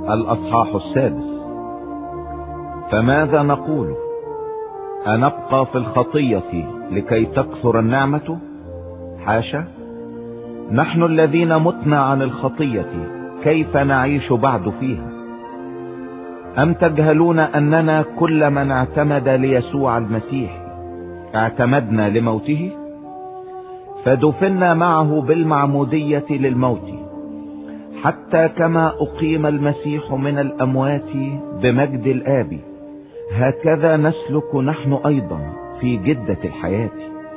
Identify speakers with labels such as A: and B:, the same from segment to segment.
A: الأصحاح 6. فماذا نقول؟ أنبقى في الخطية لكي تكثر النعمة؟ حاشا، نحن الذين متنا عن الخطية كيف نعيش بعد فيها؟ أم تجهلون أننا كل من اعتمد ليسوع المسيح اعتمدنا لموته؟ فدفنا معه بالمعمودية للموت، حتى كما أقيم المسيح من الأموات بمجد الآب، هكذا نسلك نحن أيضا في جدة الحياة.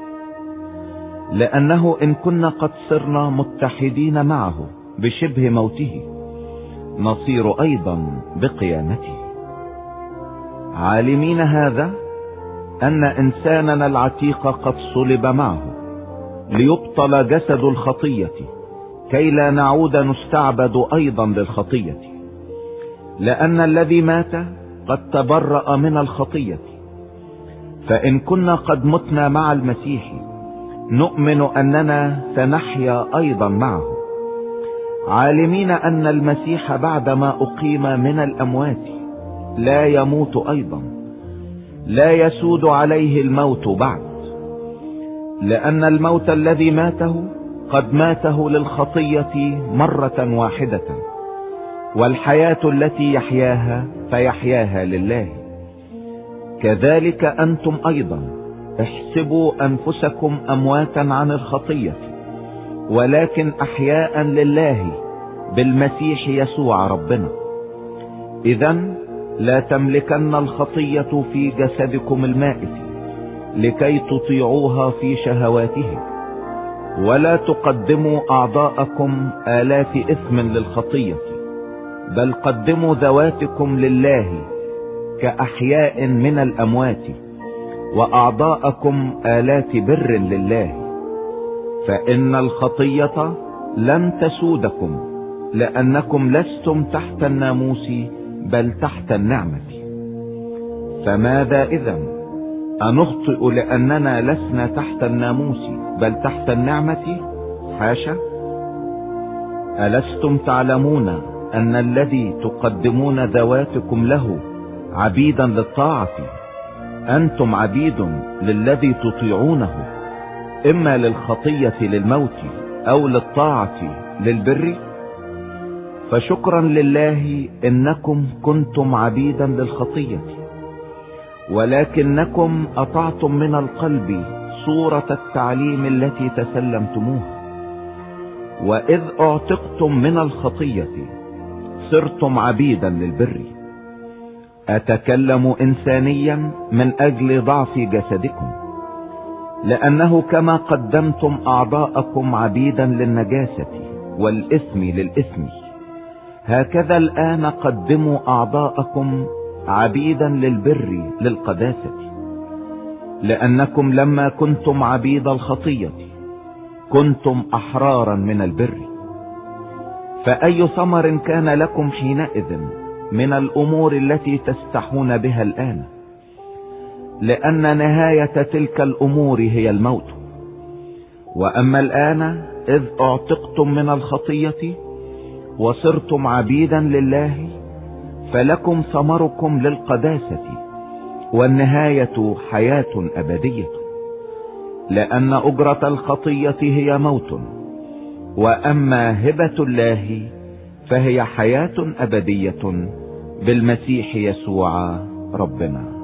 A: لأنه إن كنا قد صرنا متحدين معه بشبه موته، نصير أيضا بقيامته، عالمين هذا أن إنساننا العتيق قد صلب معه، ليبطل جسد الخطية، كي لا نعود نستعبد أيضا للخطية. لأن الذي مات قد تبرأ من الخطية. فإن كنا قد متنا مع المسيح، نؤمن أننا سنحيا أيضا معه، عالمين أن المسيح بعدما أقيم من الأموات لا يموت أيضا، لا يسود عليه الموت بعد. لأن الموت الذي ماته قد ماته للخطية مرة واحدة، والحياة التي يحياها فيحياها لله. كذلك أنتم أيضا احسبوا أنفسكم أمواتا عن الخطية، ولكن أحياء لله بالمسيح يسوع ربنا. إذن لا تملكن الخطية في جسدكم المائت لكي تطيعوها في شهواته، ولا تقدموا أعضاءكم آلات إثم للخطية، بل قدموا ذواتكم لله كأحياء من الأموات، وأعضاءكم آلات بر لله. فإن الخطية لن تسودكم، لأنكم لستم تحت الناموس بل تحت النعمة. فماذا إذن؟ أنخطئ لأننا لسنا تحت الناموس بل تحت النعمة؟ حاشا. ألستم تعلمون أن الذي تقدمون ذواتكم له عبيدا للطاعة، أنتم عبيد للذي تطيعونه، إما للخطية للموت أو للطاعة للبر؟ فشكرا لله إنكم كنتم عبيدا للخطية، ولكنكم أطعتم من القلب صورة التعليم التي تسلمتموها، وإذ اعتقتم من الخطية صرتم عبيدا للبر. أتكلم إنسانيا من أجل ضعف جسدكم، لأنه كما قدمتم أعضاءكم عبيدا للنجاسة والإثم للإثم، هكذا الآن قدموا أعضاءكم عبيدا للبر للقداسة. لأنكم لما كنتم عبيد الخطية كنتم أحرارا من البر. فأي ثمر كان لكم حينئذ من الأمور التي تستحون بها الآن؟ لأن نهاية تلك الأمور هي الموت. وأما الآن إذ اعتقتم من الخطية وصرتم عبيدا لله، فلكم ثمركم للقداسة، والنهاية حياة أبدية. لأن أجرة الخطية هي موت، وأما هبة الله فهي حياة أبدية بالمسيح يسوع ربنا.